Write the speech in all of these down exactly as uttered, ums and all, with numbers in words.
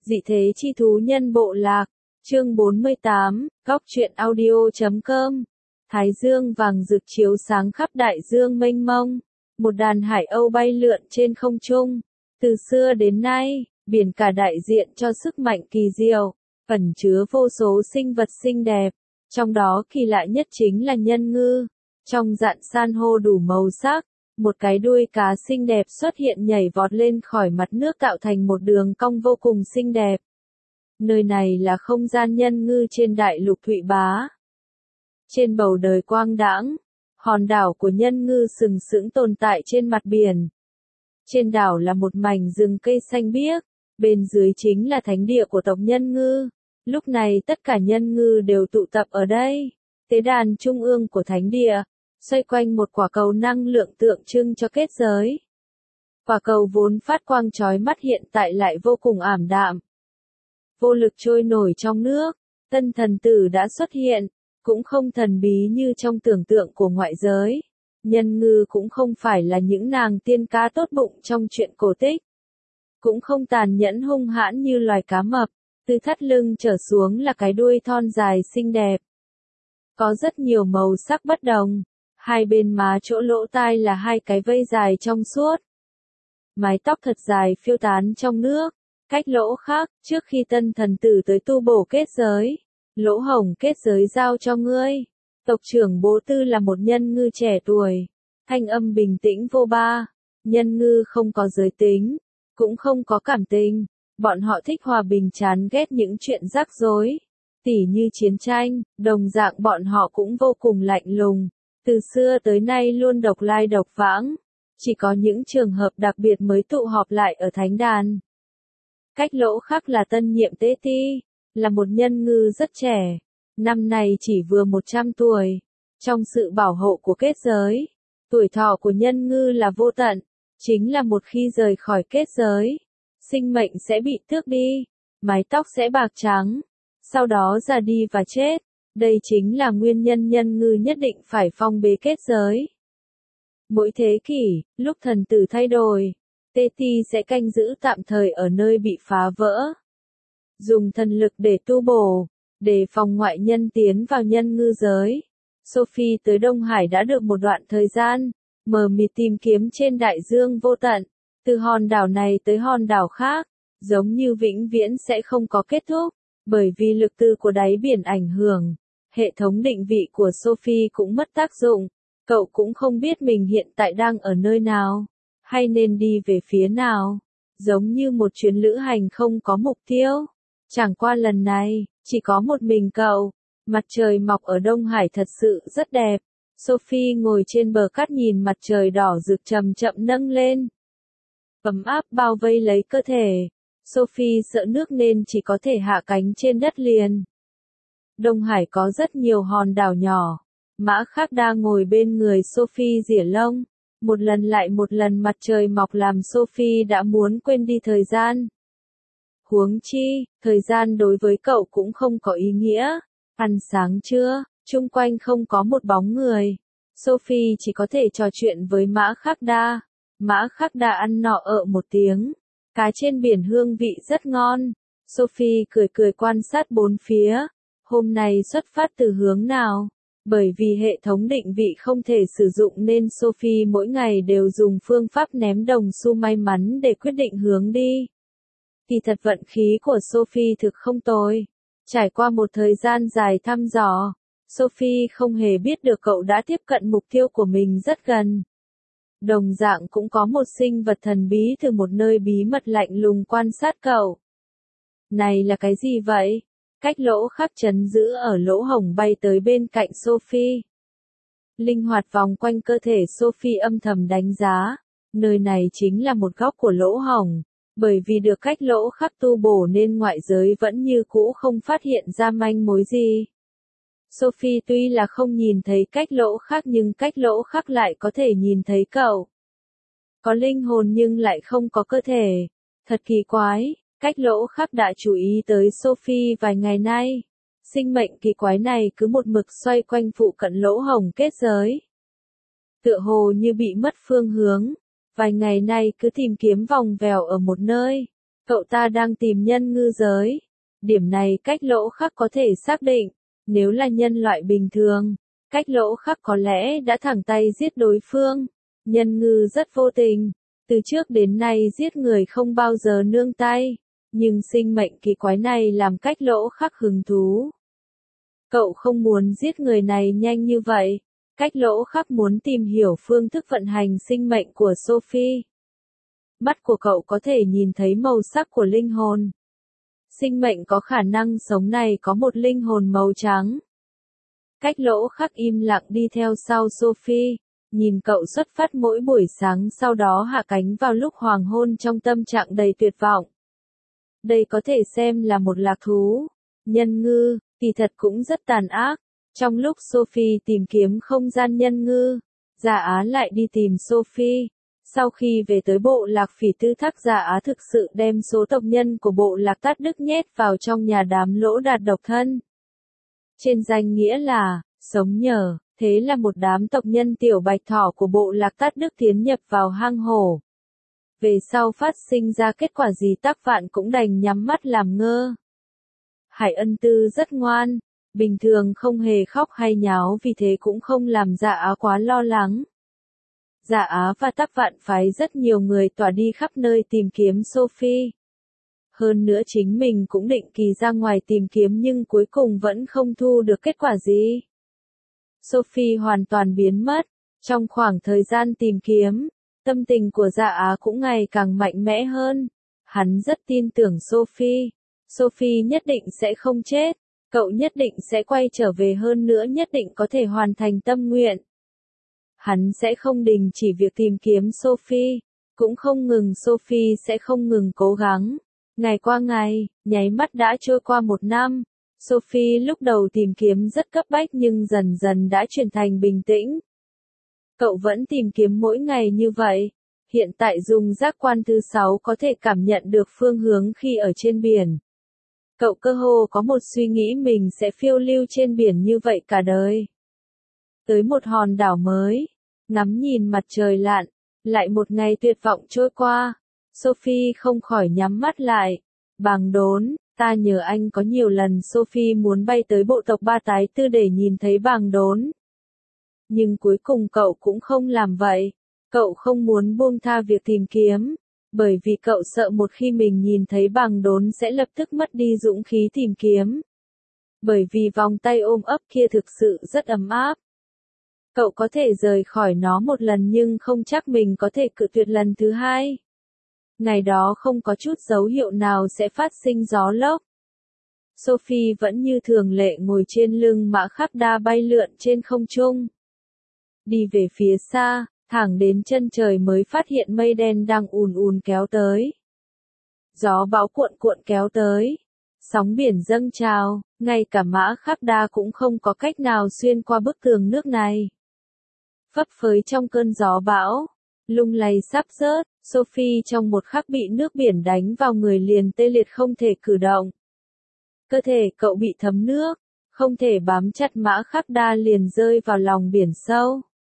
Dị thế chi thú nhân bộ lạc, chương bốn mươi tám, góc truyện audio chấm com. Thái dương vàng rực chiếu sáng khắp đại dương mênh mông, một đàn hải âu bay lượn trên không trung. Từ xưa đến nay, biển cả đại diện cho sức mạnh kỳ diệu, ẩn chứa vô số sinh vật xinh đẹp, trong đó kỳ lạ nhất chính là nhân ngư. Trong rạn san hô đủ màu sắc, một cái đuôi cá xinh đẹp xuất hiện nhảy vọt lên khỏi mặt nước tạo thành một đường cong vô cùng xinh đẹp. Nơi này là không gian nhân ngư trên đại lục Thụy Bá. Trên bầu đời quang đãng, hòn đảo của nhân ngư sừng sững tồn tại trên mặt biển. Trên đảo là một mảnh rừng cây xanh biếc, bên dưới chính là thánh địa của tộc nhân ngư. Lúc này tất cả nhân ngư đều tụ tập ở đây. Tế đàn trung ương của thánh địa, xoay quanh một quả cầu năng lượng tượng trưng cho kết giới. Quả cầu vốn phát quang chói mắt hiện tại lại vô cùng ảm đạm, vô lực trôi nổi trong nước. Tân thần tử đã xuất hiện, cũng không thần bí như trong tưởng tượng của ngoại giới. Nhân ngư cũng không phải là những nàng tiên cá tốt bụng trong truyện cổ tích, cũng không tàn nhẫn hung hãn như loài cá mập. Từ thắt lưng trở xuống là cái đuôi thon dài xinh đẹp, có rất nhiều màu sắc bất đồng. Hai bên má chỗ lỗ tai là hai cái vây dài trong suốt. Mái tóc thật dài phiêu tán trong nước. Cách lỗ khác, trước khi tân thần tử tới tu bổ kết giới, lỗ hổng kết giới giao cho ngươi. Tộc trưởng Bố Tư là một nhân ngư trẻ tuổi, thanh âm bình tĩnh vô ba. Nhân ngư không có giới tính, cũng không có cảm tình. Bọn họ thích hòa bình, chán ghét những chuyện rắc rối, tỉ như chiến tranh. Đồng dạng bọn họ cũng vô cùng lạnh lùng, từ xưa tới nay luôn độc lai độc vãng. Chỉ có những trường hợp đặc biệt mới tụ họp lại ở thánh đàn. Cách lỗ khác là tân nhiệm tế ti, là một nhân ngư rất trẻ, năm nay chỉ vừa một trăm tuổi. Trong sự bảo hộ của kết giới, tuổi thọ của nhân ngư là vô tận, chính là một khi rời khỏi kết giới, sinh mệnh sẽ bị tước đi, mái tóc sẽ bạc trắng, sau đó già đi và chết. Đây chính là nguyên nhân nhân ngư nhất định phải phong bế kết giới. Mỗi thế kỷ, lúc thần tử thay đổi, Tê Ti sẽ canh giữ tạm thời ở nơi bị phá vỡ, dùng thần lực để tu bổ, để phòng ngoại nhân tiến vào nhân ngư giới. Sophie tới Đông Hải đã được một đoạn thời gian, mờ mịt tìm kiếm trên đại dương vô tận, từ hòn đảo này tới hòn đảo khác, giống như vĩnh viễn sẽ không có kết thúc, bởi vì lực từ của đáy biển ảnh hưởng. Hệ thống định vị của Sophie cũng mất tác dụng, cậu cũng không biết mình hiện tại đang ở nơi nào, hay nên đi về phía nào, giống như một chuyến lữ hành không có mục tiêu. Chẳng qua lần này, chỉ có một mình cậu. Mặt trời mọc ở Đông Hải thật sự rất đẹp. Sophie ngồi trên bờ cát nhìn mặt trời đỏ rực chậm chậm nâng lên, ấm áp bao vây lấy cơ thể. Sophie sợ nước nên chỉ có thể hạ cánh trên đất liền. Đông Hải có rất nhiều hòn đảo nhỏ. Mã Khắc Đa ngồi bên người Sophie rỉa lông. Một lần lại một lần mặt trời mọc làm Sophie đã muốn quên đi thời gian. Huống chi, thời gian đối với cậu cũng không có ý nghĩa. Ăn sáng trưa, chung quanh không có một bóng người. Sophie chỉ có thể trò chuyện với Mã Khắc Đa. Mã Khắc Đa ăn nọ ợ một tiếng. Cá trên biển hương vị rất ngon. Sophie cười cười quan sát bốn phía. Hôm nay xuất phát từ hướng nào? Bởi vì hệ thống định vị không thể sử dụng nên Sophie mỗi ngày đều dùng phương pháp ném đồng xu may mắn để quyết định hướng đi. Kỳ thật vận khí của Sophie thực không tồi. Trải qua một thời gian dài thăm dò, Sophie không hề biết được cậu đã tiếp cận mục tiêu của mình rất gần. Đồng dạng cũng có một sinh vật thần bí từ một nơi bí mật lạnh lùng quan sát cậu. Này là cái gì vậy? Cách lỗ khắc chấn giữ ở lỗ hổng bay tới bên cạnh Sophie. Linh hoạt vòng quanh cơ thể Sophie âm thầm đánh giá. Nơi này chính là một góc của lỗ hổng. Bởi vì được cách lỗ khắc tu bổ nên ngoại giới vẫn như cũ không phát hiện ra manh mối gì. Sophie tuy là không nhìn thấy cách lỗ khắc nhưng cách lỗ khắc lại có thể nhìn thấy cậu. Có linh hồn nhưng lại không có cơ thể. Thật kỳ quái. Cách lỗ khắc đã chú ý tới Sophie vài ngày nay. Sinh mệnh kỳ quái này cứ một mực xoay quanh phụ cận lỗ hổng kết giới. Tựa hồ như bị mất phương hướng. Vài ngày nay cứ tìm kiếm vòng vèo ở một nơi. Cậu ta đang tìm nhân ngư giới. Điểm này Cách Lỗ Khắc có thể xác định. Nếu là nhân loại bình thường, Cách Lỗ Khắc có lẽ đã thẳng tay giết đối phương. Nhân ngư rất vô tình. Từ trước đến nay giết người không bao giờ nương tay. Nhưng sinh mệnh kỳ quái này làm Cách Lỗ Khắc hứng thú. Cậu không muốn giết người này nhanh như vậy. Cách Lỗ Khắc muốn tìm hiểu phương thức vận hành sinh mệnh của Sophie. Mắt của cậu có thể nhìn thấy màu sắc của linh hồn. Sinh mệnh có khả năng sống này có một linh hồn màu trắng. Cách Lỗ Khắc im lặng đi theo sau Sophie, nhìn cậu xuất phát mỗi buổi sáng sau đó hạ cánh vào lúc hoàng hôn trong tâm trạng đầy tuyệt vọng. Đây có thể xem là một lạc thú. Nhân ngư, kỳ thật cũng rất tàn ác. Trong lúc Sophie tìm kiếm không gian nhân ngư, Dạ Á lại đi tìm Sophie. Sau khi về tới bộ lạc Phỉ Tư Thác, Dạ Á thực sự đem số tộc nhân của bộ lạc Tát Đức nhét vào trong nhà đám Lỗ Đạt độc thân. Trên danh nghĩa là, sống nhờ, thế là một đám tộc nhân tiểu bạch thỏ của bộ lạc Tát Đức tiến nhập vào hang hổ. Về sau phát sinh ra kết quả gì Tắc Vạn cũng đành nhắm mắt làm ngơ. Hải Ân Tư rất ngoan, bình thường không hề khóc hay nháo, vì thế cũng không làm Dạ Á quá lo lắng. Dạ Á và Tắc Vạn phái rất nhiều người tỏa đi khắp nơi tìm kiếm Sophie. Hơn nữa chính mình cũng định kỳ ra ngoài tìm kiếm nhưng cuối cùng vẫn không thu được kết quả gì. Sophie hoàn toàn biến mất. Trong khoảng thời gian tìm kiếm, tâm tình của Dạ Á cũng ngày càng mạnh mẽ hơn. Hắn rất tin tưởng Sophie. Sophie nhất định sẽ không chết. Cậu nhất định sẽ quay trở về, hơn nữa nhất định có thể hoàn thành tâm nguyện. Hắn sẽ không đình chỉ việc tìm kiếm Sophie. Cũng không ngừng, Sophie sẽ không ngừng cố gắng. Ngày qua ngày, nháy mắt đã trôi qua một năm. Sophie lúc đầu tìm kiếm rất cấp bách nhưng dần dần đã chuyển thành bình tĩnh. Cậu vẫn tìm kiếm mỗi ngày như vậy. Hiện tại dùng giác quan thứ sáu có thể cảm nhận được phương hướng khi ở trên biển. Cậu cơ hồ có một suy nghĩ mình sẽ phiêu lưu trên biển như vậy cả đời. Tới một hòn đảo mới, ngắm nhìn mặt trời lặn, lại một ngày tuyệt vọng trôi qua. Sophie không khỏi nhắm mắt lại. Bàng Đốn, ta nhớ anh có nhiều lần. Sophie muốn bay tới bộ tộc Ba Tái Tư để nhìn thấy Bàng Đốn. Nhưng cuối cùng cậu cũng không làm vậy. Cậu không muốn buông tha việc tìm kiếm. Bởi vì cậu sợ một khi mình nhìn thấy Bàng Đốn sẽ lập tức mất đi dũng khí tìm kiếm. Bởi vì vòng tay ôm ấp kia thực sự rất ấm áp. Cậu có thể rời khỏi nó một lần nhưng không chắc mình có thể cự tuyệt lần thứ hai. Ngày đó không có chút dấu hiệu nào sẽ phát sinh gió lốc. Sophie vẫn như thường lệ ngồi trên lưng mã khắc đa bay lượn trên không trung. Đi về phía xa, thẳng đến chân trời mới phát hiện mây đen đang ùn ùn kéo tới. Gió bão cuộn cuộn kéo tới. Sóng biển dâng trào, ngay cả mã khắc đa cũng không có cách nào xuyên qua bức tường nước này. Phấp phới trong cơn gió bão, lung lay sắp rớt, Sophie trong một khắc bị nước biển đánh vào người liền tê liệt không thể cử động. Cơ thể cậu bị thấm nước, không thể bám chặt mã khắc đa liền rơi vào lòng biển sâu.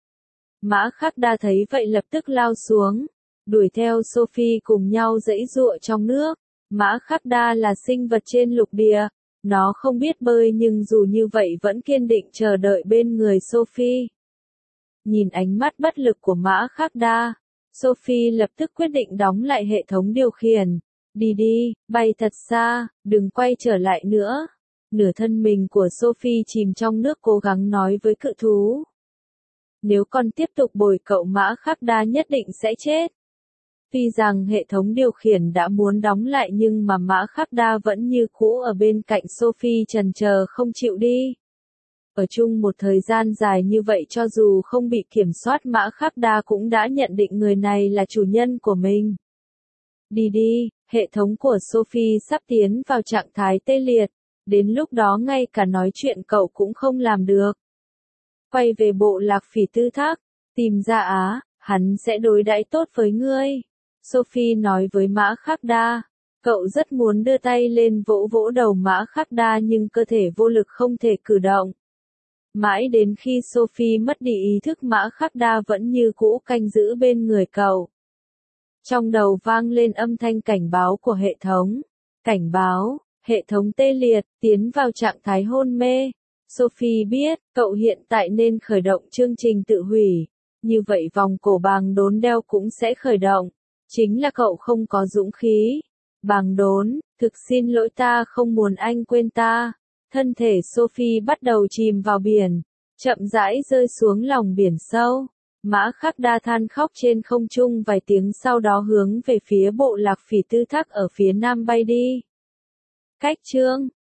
Mã khắc đa thấy vậy lập tức lao xuống, đuổi theo Sophie cùng nhau giãy giụa trong nước. Mã khắc đa là sinh vật trên lục địa, nó không biết bơi nhưng dù như vậy vẫn kiên định chờ đợi bên người Sophie. Nhìn ánh mắt bất lực của mã khắc đa, Sophie lập tức quyết định đóng lại hệ thống điều khiển. Đi đi, bay thật xa, đừng quay trở lại nữa. Nửa thân mình của Sophie chìm trong nước cố gắng nói với cự thú. Nếu con tiếp tục bồi cậu mã khắc đa nhất định sẽ chết. Tuy rằng hệ thống điều khiển đã muốn đóng lại nhưng mà mã khắc đa vẫn như cũ ở bên cạnh Sophie trần chờ không chịu đi. Ở chung một thời gian dài như vậy cho dù không bị kiểm soát mã khắc đa cũng đã nhận định người này là chủ nhân của mình. Đi đi, hệ thống của Sophie sắp tiến vào trạng thái tê liệt, đến lúc đó ngay cả nói chuyện cậu cũng không làm được. Quay về bộ lạc Phỉ Tư Thác, tìm Dạ Á, hắn sẽ đối đãi tốt với ngươi. Sophie nói với mã khắc đa, cậu rất muốn đưa tay lên vỗ vỗ đầu mã khắc đa nhưng cơ thể vô lực không thể cử động. Mãi đến khi Sophie mất đi ý thức mã khắc đa vẫn như cũ canh giữ bên người cậu. Trong đầu vang lên âm thanh cảnh báo của hệ thống. Cảnh báo, hệ thống tê liệt, tiến vào trạng thái hôn mê. Sophie biết, cậu hiện tại nên khởi động chương trình tự hủy. Như vậy vòng cổ bàng đốn đeo cũng sẽ khởi động. Chính là cậu không có dũng khí. Bàng đốn, thực xin lỗi, ta không muốn anh quên ta. Thân thể Sophie bắt đầu chìm vào biển, chậm rãi rơi xuống lòng biển sâu. Mã Khắc Đa than khóc trên không trung vài tiếng, sau đó hướng về phía bộ lạc Phỉ Tư Thác ở phía nam bay đi. Cách chương